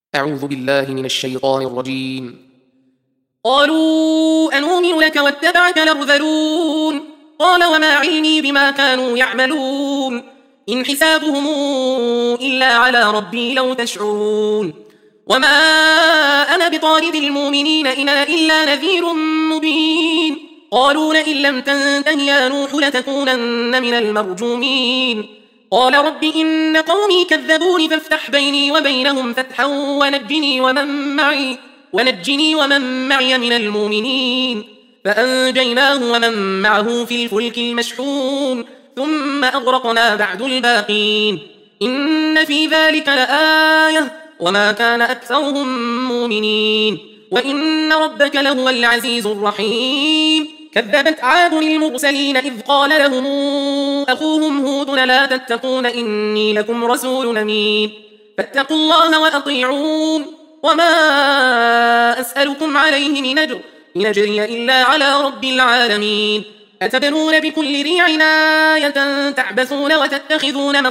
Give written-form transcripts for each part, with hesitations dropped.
أعوذ بالله من الشيطان الرجيم. قالوا أنؤمن لك واتبعك الأرذلون قال وما علمي بما كانوا يعملون إن حسابهم إلا على ربي لو تشعرون وما أنا بطارد المؤمنين إن إلا نذير مبين قالوا لئن لم تنته يا نوح لتكونن من المرجومين قال رب إن قومي كذبوني فافتح بيني وبينهم فتحا ونجني ومن معي من المؤمنين فأنجيناه ومن معه في الفلك المشحون ثم أغرقنا بعد الباقين إن في ذلك لآية وما كان أكثرهم مؤمنين وإن ربك لهو العزيز الرحيم كذبت عاد المرسلين إذ قال لهم أخوهم هود لا تتقون إني لكم رسول أمين فاتقوا الله وأطيعون وما أسألكم عليه من أجر إن أجري إلا على رب العالمين أتبنون بكل ريع آية تعبثون وتتخذون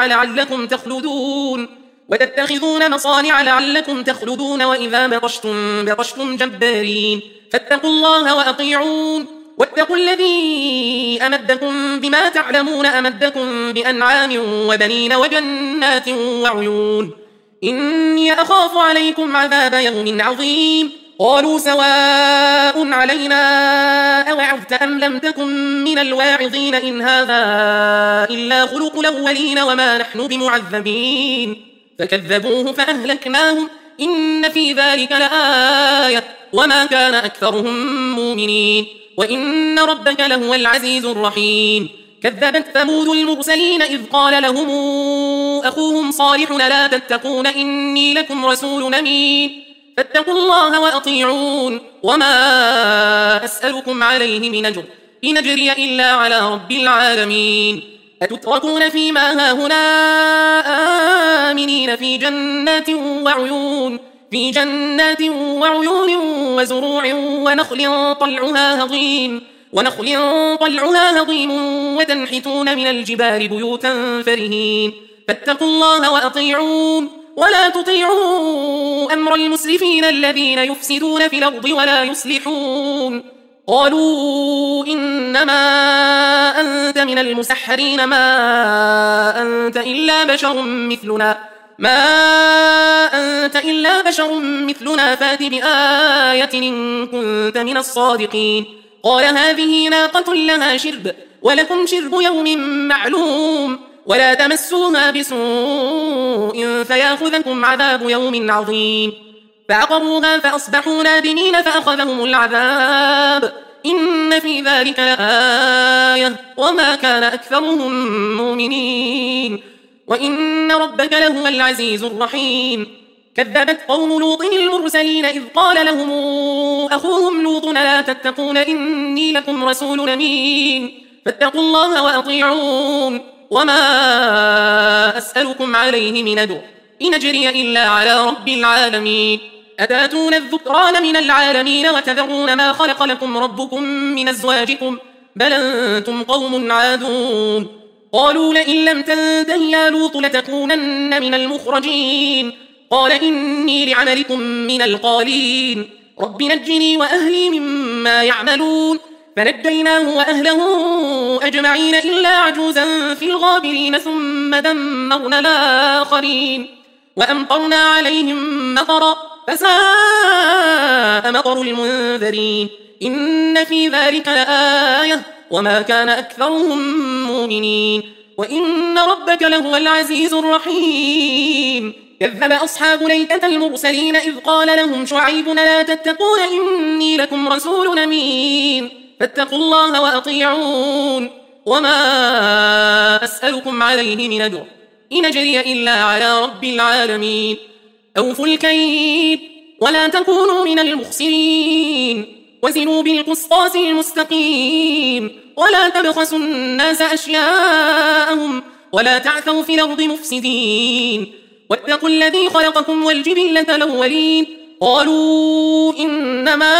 مصانع لعلكم تخلدون وإذا بطشتم جبارين فاتقوا الله وأطيعون واتقوا الذي أمدكم بما تعلمون أمدكم بأنعام وبنين وجنات وعيون إني أخاف عليكم عذاب يوم عظيم قالوا سواء علينا أوعظت أم لم تكن من الواعظين إن هذا إلا خلق الأولين وما نحن بمعذبين فكذبوه فأهلكناهم إن في ذلك لآية وما كان أكثرهم مؤمنين وإن ربك لهو العزيز الرحيم كذبت ثمود المرسلين إذ قال لهم أخوهم صالح لا تتقون إني لكم رسول أمين فاتقوا الله وأطيعون وما أسألكم عليه من أجر إن أجري إلا على رب العالمين أتتركون فيما هاهنا آمنين في جنات وعيون وزروع ونخل طلعها هضيم وتنحتون من الجبال بيوتا فرهين فاتقوا الله وأطيعون ولا تطيعوا أمر المسرفين الذين يفسدون في الأرض ولا يصلحون قالوا إنما أنت من المسحرين ما أنت إلا بشر مثلنا فات بآية إن كنت من الصادقين قال هذه ناقة لها شرب ولكم شرب يوم معلوم ولا تمسوها بسوء فياخذكم عذاب يوم عظيم فعقروها فأصبحوا نادمين فأخذهم العذاب إن في ذلك لآية وما كان أكثرهم مؤمنين وإن ربك لهو العزيز الرحيم كذبت قوم لوط المرسلين إذ قال لهم أخوهم لوط لا تتقون إني لكم رسول أمين فاتقوا الله وأطيعون وما أسألكم عليه من أجر إن أجري إلا على رب العالمين أتاتون الذكران من العالمين وتذرون ما خلق لكم ربكم من أزواجكم بل أنتم قوم عادون قالوا لئن لم تنته يا لوط لتكونن من المخرجين قال إني لعملكم من القالين رب نجني وأهلي مما يعملون فنجيناه وأهله أجمعين إلا عجوزا في الغابرين ثم دمرنا الآخرين وأمطرنا عليهم مطرا فساء مطر المنذرين إن في ذلك لآية وما كان أكثرهم مؤمنين وإن ربك لهو العزيز الرحيم كذب أصحاب الأيكة المرسلين إذ قال لهم شعيب لا تتقون إني لكم رسول أمين فاتقوا الله وأطيعون وما أسألكم عليه من أجر إن أجري إلا على رب العالمين أوفوا الكيل ولا تكونوا من المخسرين وزنوا بالقسطاس المستقيم ولا تبخسوا الناس أشياءهم ولا تعثوا في الأرض مفسدين واتقوا الذي خلقكم والجبلة الأولين قالوا إنما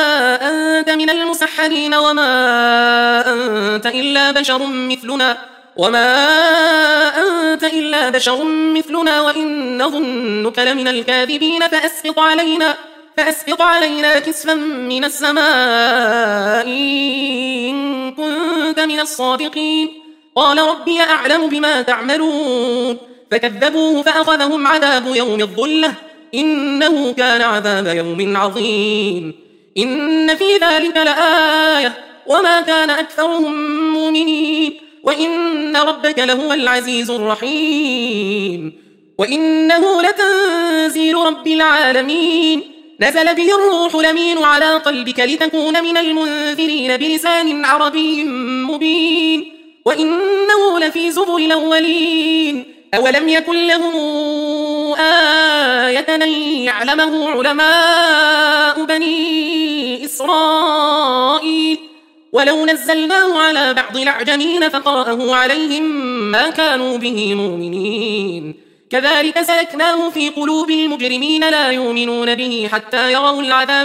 أنت من المسحرين وما أنت إلا بشر مثلنا وما أنت إلا بشر مثلنا وإن نظنك لمن الكاذبين فأسقط علينا كسفا من السماء إن كنت من الصادقين. قال ربي أعلم بما تعملون فكذبوه فأخذهم عذاب يوم الظلة إنه كان عذاب يوم عظيم. إن في ذلك لآية وما كان أكثرهم مؤمنين وإن ربك لهو العزيز الرحيم. وإنه لتنزيل رب العالمين نزل به الروح الأمين على قلبك لتكون من المنذرين بلسان عربي مبين وإنه لفي زبر الأولين. أولم يكن لهم آية أن يعلمه علماء بني إسرائيل ولو نزلناه على بعض الأعجمين فقرأه عليهم ما كانوا به مؤمنين. كذلك سلكناه في قلوب المجرمين لا يؤمنون به حتى يروا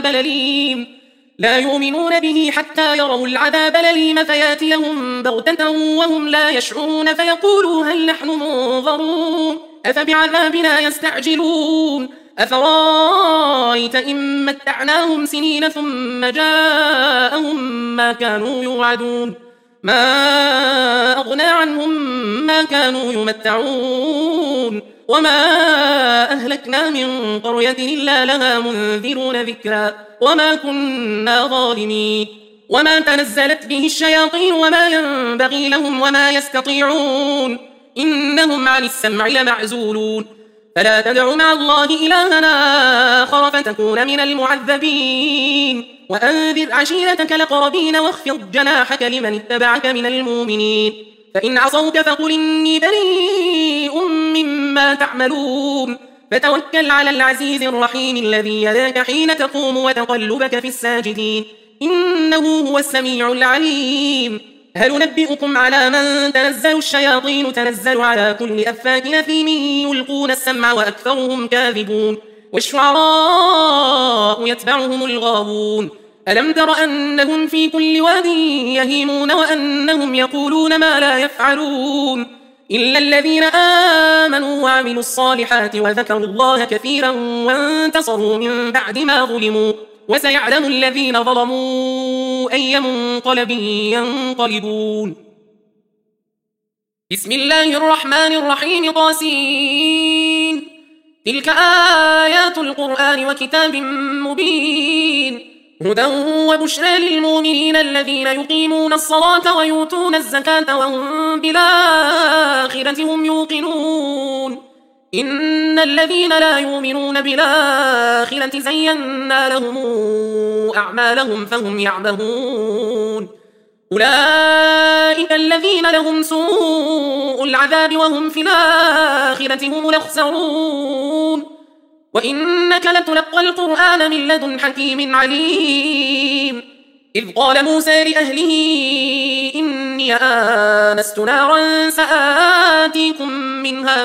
العذاب الأليم فياتيهم بغتة وهم لا يشعرون فيقولوا هل نحن منظرون أفبعذابنا يستعجلون أفرايت إن متعناهم سنين ثم جاءهم ما كانوا يوعدون ما أغنى عنهم ما كانوا يمتعون وما أهلكنا من قرية إلا لها منذرون ذكرا وما كنا ظالمين. وما تنزلت به الشياطين وما ينبغي لهم وما يستطيعون إنهم عن السمع لمعزولون. فلا تدع مع الله إلها آخر فتكون من المعذبين. وأنذر عشيرتك الأقربين واخفض جناحك لمن اتبعك من المؤمنين. فإن عصوك فقل إني بريء مما تعملون فتوكل على العزيز الرحيم الذي يراك حين تقوم وتقلبك في الساجدين إنه هو السميع العليم. هل ننبئكم على من تنزل الشياطين تنزل على كل أفاك أثيم يلقون السمع وأكثرهم كاذبون والشعراء يتبعهم الغاوون. ألم تر أنهم في كل واد يهيمون وأنهم يقولون ما لا يفعلون إلا الذين آمنوا وعملوا الصالحات وذكروا الله كثيرا وانتصروا من بعد ما ظلموا وسيعلم الذين ظلموا أي منقلب ينقلبون. بسم الله الرحمن الرحيم طاسين تلك آيات القرآن وكتاب مبين هدى وبشرى للمؤمنين الذين يقيمون الصلاة ويؤتون الزكاة وهم بالآخرة هم يوقنون. إن الذين لا يؤمنون بالآخرة زينا لهم أعمالهم فهم يعمهون. أولئك الذين لهم سوء العذاب وهم في الآخرة هم الأخسرون. وإنك لتلقى القرآن من لدن حكيم عليم. إذ قال موسى لأهله إني آنست نارا سآتيكم منها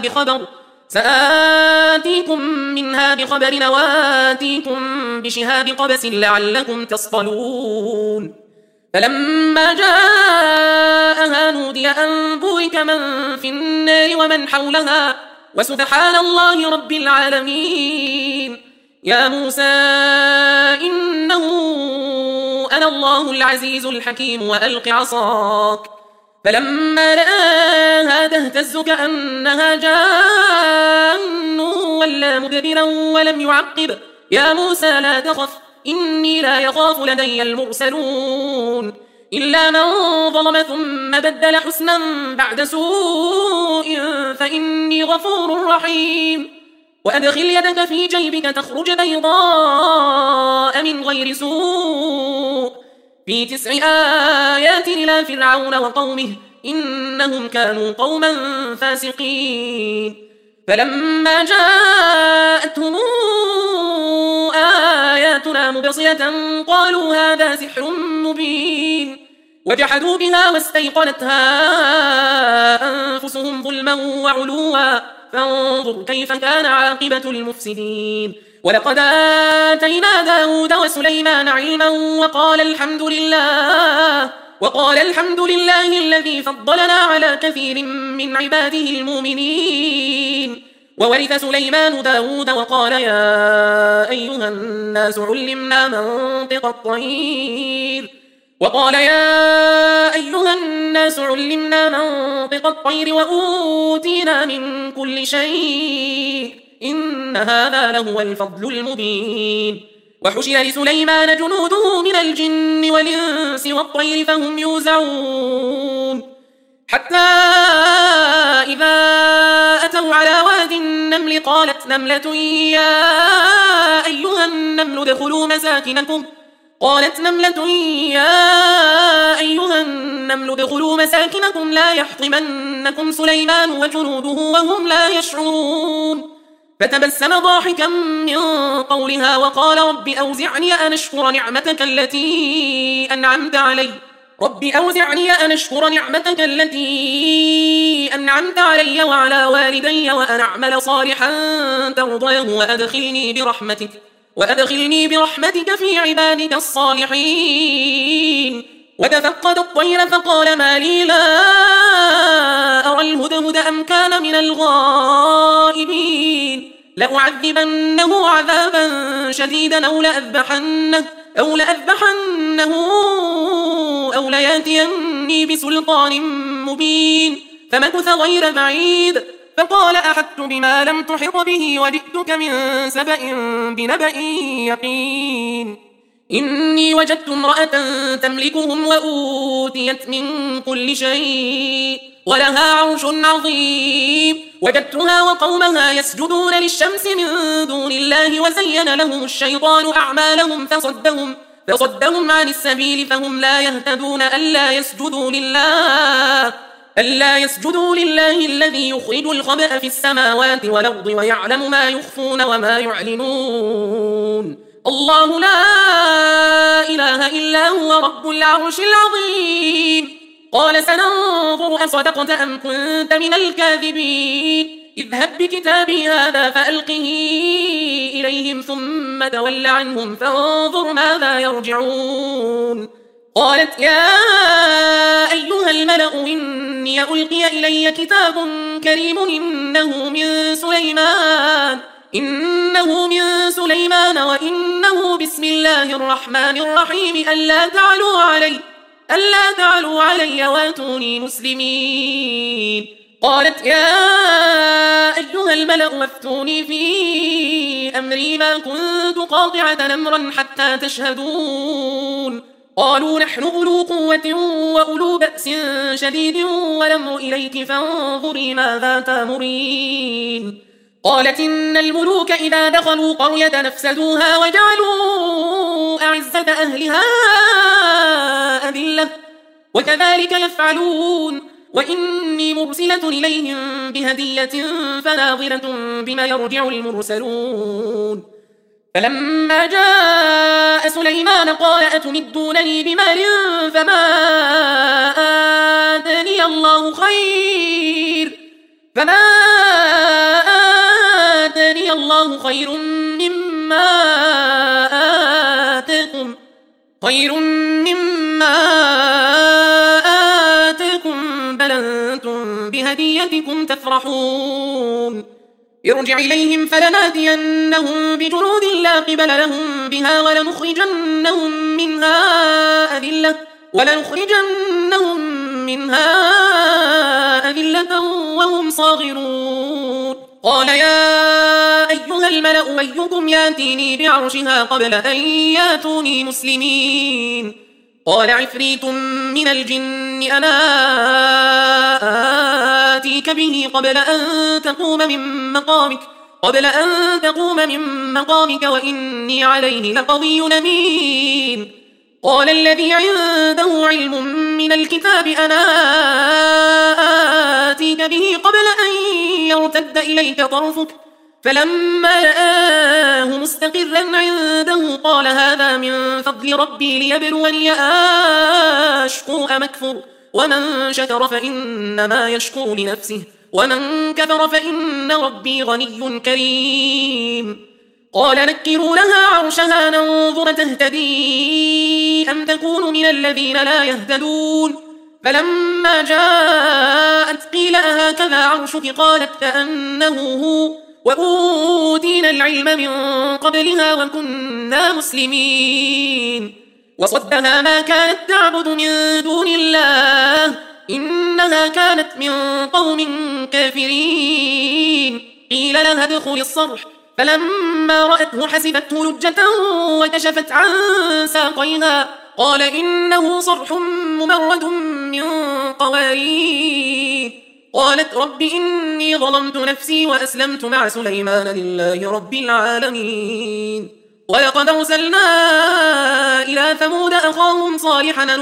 بخبر وآتيكم بشهاب قبس لعلكم تصطلون. فلما جاءها نودي أن بورك من في النار ومن حولها وسبحان الله رب العالمين. يا موسى إنه أنا الله العزيز الحكيم وألق عصاك. فلما رآها تهتز كأنها جان ولا مدبرا ولم يعقب يا موسى لا تخف إني لا يخاف لدي المرسلون. إلا من ظلم ثم بدل حسنا بعد سوء فإني غفور رحيم. وأدخل يدك في جيبك تخرج بيضاء من غير سوء في 9 آيات إلى فرعون وقومه إنهم كانوا قوما فاسقين. فلما جاءتهم آياتنا مبصرة قالوا هذا سحر مبين وجحدوا بها واستيقنتها أنفسهم ظلما وعلوا فانظر كيف كان عاقبة المفسدين. ولقد آتينا داود وسليمان علما وقال وقال الحمد لله الذي فضلنا على كثير من عباده المؤمنين. وورث سليمان داود وقال يا أيها الناس علمنا منطق الطير وأوتينا من كل شيء إن هذا لهو الفضل المبين. وحشر لسليمان جنوده من الجن والإنس والطير فهم يوزعون حتى إذا أتوا على واد النمل قالت نملة يا أيها النمل ادخلوا مساكنكم لا يحطمنكم سليمان وجنوده وهم لا يشعرون. فتبسم ضاحكا من قولها وقال رب أوزعني أن أشكر نعمتك التي أنعمت علي وعلى والدي وأن أعمل صالحا ترضيه وأدخلني برحمتك في عبادك الصالحين. وتفقد الطير فقال ما لي لا أرى الهدهد أم كان من الغائبين لأعذبنه عذابا شديدا أو لأذبحنه أو لياتيني بسلطان مبين. فمكث غير بعيد فقال أحطت بما لم تحط به وجئتك من سبأ بنبأ يقين. إني وجدت امرأة تملكهم وأوتيت من كل شيء ولها عرش عظيم. وجدتها وقومها يسجدون للشمس من دون الله وزين لهم الشيطان أعمالهم فصدهم عن السبيل فهم لا يهتدون ألا يسجدوا لله الذي يخرج الخبأ في السماوات والأرض ويعلم ما يخفون وما يعلنون. الله لا إله إلا هو رب العرش العظيم. قال سننظر أصدقت أم كنت من الكاذبين. اذهب بكتابي هذا فألقه إليهم ثم تول عنهم فانظر ماذا يرجعون. قالت يا أيها الملأ إني ألقي إلي كتاب كريم إنه من سليمان وإنه بسم الله الرحمن الرحيم ألا تعلوا علي واتوني مسلمين. قالت يا أيها الملأ افتوني في أمري ما كنت قاطعة أمرا حتى تشهدون. قالوا نحن أولو قوة وأولو بأس شديد والأمر إليك فانظري ماذا تأمرين. قالت إن الملوك إذا دخلوا قرية نفسدوها وجعلوا أعزة أهلها أذلة وكذلك يفعلون. وإني مرسلة إليهم بهدية فناظرة بما يرجع المرسلون. فلما جاء سليمان قال أتمدونني بمال فما آتاني الله خير مما آتاكم بل أنتم بهديتكم تفرحون. ارجع إليهم فلناتينهم بجنود لا قبل لهم بها ولنخرجنهم منها أذلة وهم صاغرون. قال يا أيها الملأ أيكم ياتيني بعرشها قبل أن ياتوني مسلمين. قال عفريت من الجن أنا آتيك به قبل أن تقوم من مقامك وإني عليه لقوي أمين. قال الذي عنده علم من الكتاب أنا آتيك به قبل أن يرتد إليك طرفك فلما رآه مستقرا عنده قال هذا من فضل ربي ليبلوني أشكر أم أكفر ومن شكر فإنما يشكر لنفسه ومن كفر فإن ربي غني كريم. قال نكروا لها عرشها ننظر تهتدي أم تكون من الذين لا يهتدون فلما جاءت قيل أهكذا عرشك قالت كأنه هو وأوتينا العلم من قبلها وكنا مسلمين وصدها ما كانت تعبد من دون الله إنها كانت من قوم كافرين قيل لها ادخل الصرح فلما رأته حسبته لجة وكشفت عن ساقيها قال إنه صرح ممرد من قوارير قالت رب إني ظلمت نفسي وأسلمت مع سليمان لله رب العالمين ولقد أرسلنا إلى ثمود أخاهم صالحا أن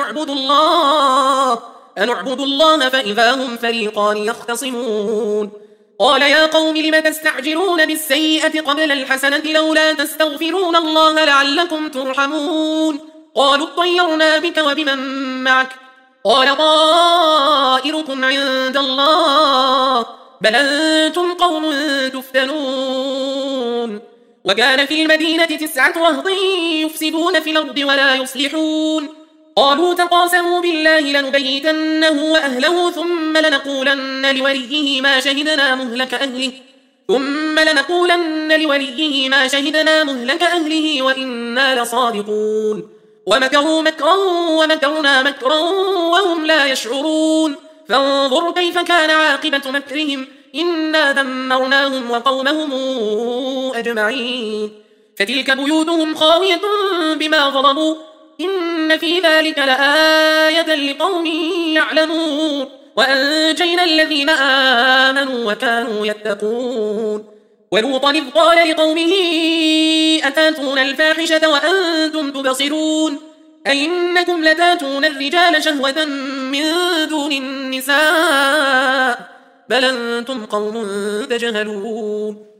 اعبدوا الله فإذا هم فريقان يختصمون قال يا قوم لم تستعجلون بالسيئة قبل الحسنة لولا تستغفرون الله لعلكم ترحمون قالوا اطيرنا بك وبمن معك قال طائركم عند الله بل أنتم قوم تفتنون وكان في المدينة 9 رهط يفسدون في الأرض ولا يصلحون قالوا تقاسموا بالله لنبيتنه وأهله ثم لنقولن لوليه ما شهدنا مهلك أهله وإنا لصادقون ومكروا مكرا ومكرنا مكرا وهم لا يشعرون فانظر كيف كان عاقبة مكرهم إنا دمرناهم وقومهم أجمعين فتلك بيوتهم خاوية بما ظلموا إن في ذلك لآية لقوم يعلمون وأنجينا الذين آمنوا وكانوا يتقون ولوطا إذ قال لقومه أتاتون الفاحشة وأنتم تبصرون أئنكم لتاتون الرجال شهوة من دون النساء بل أنتم قوم تجهلون